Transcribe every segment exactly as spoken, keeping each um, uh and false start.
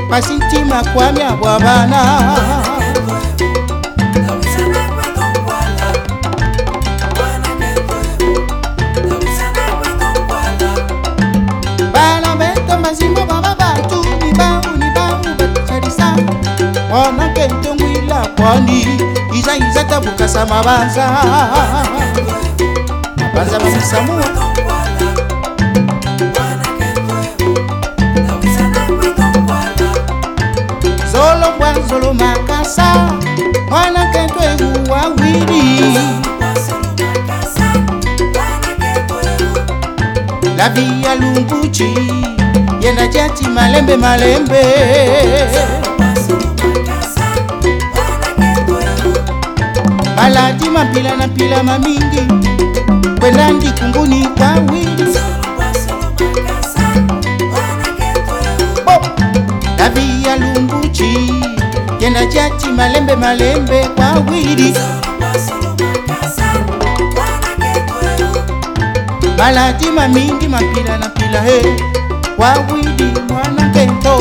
Masintima kwami abwabana bana beto mazimbo baba batu ni babu ni babu betucharisa wana kento mwila kwani iza iza tabukasa mabanza mabanza basisamua Zolo mwa zolo makasa Mwana kento egu wawili La via lunguchi Yena jati malembe malembe Malati mapila na pila mamingi Kwelandi kunguni wawili La via lunguchi Yena jati malembe malembe kwa wili Malati mamingi mapila na pila he kwa wili mwana kento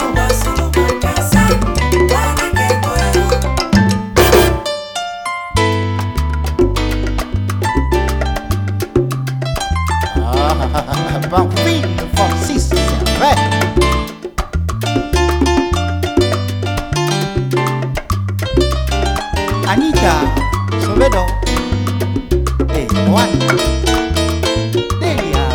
Banquille Francis, c'est vrai. Anita, Sobedo, hey, Juan, Delia.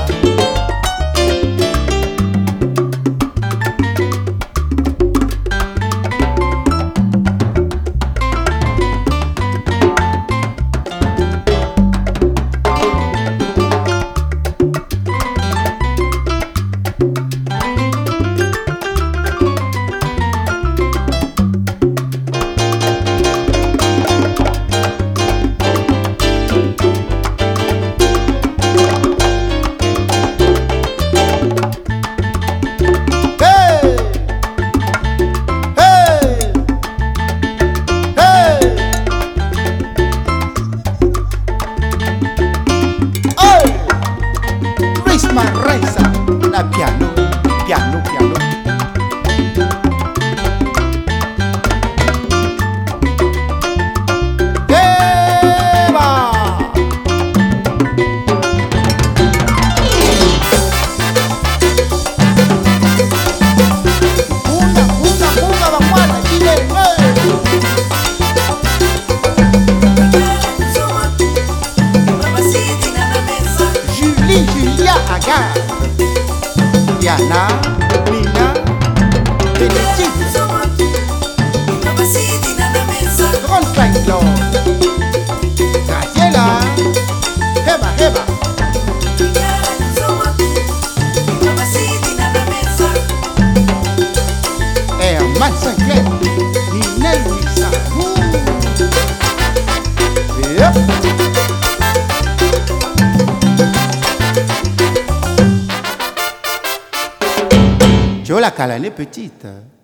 Reza, la piano, piano, piano. Eva. Una, una, una, la cuarta, chile, Julie, Julia, Agar. Diana, Mina, Benedicte, Grande Claude, Graciela, Heba, Heba, Herman Sinclair, Ninel Wissa, yep. Tu vois la calane petite.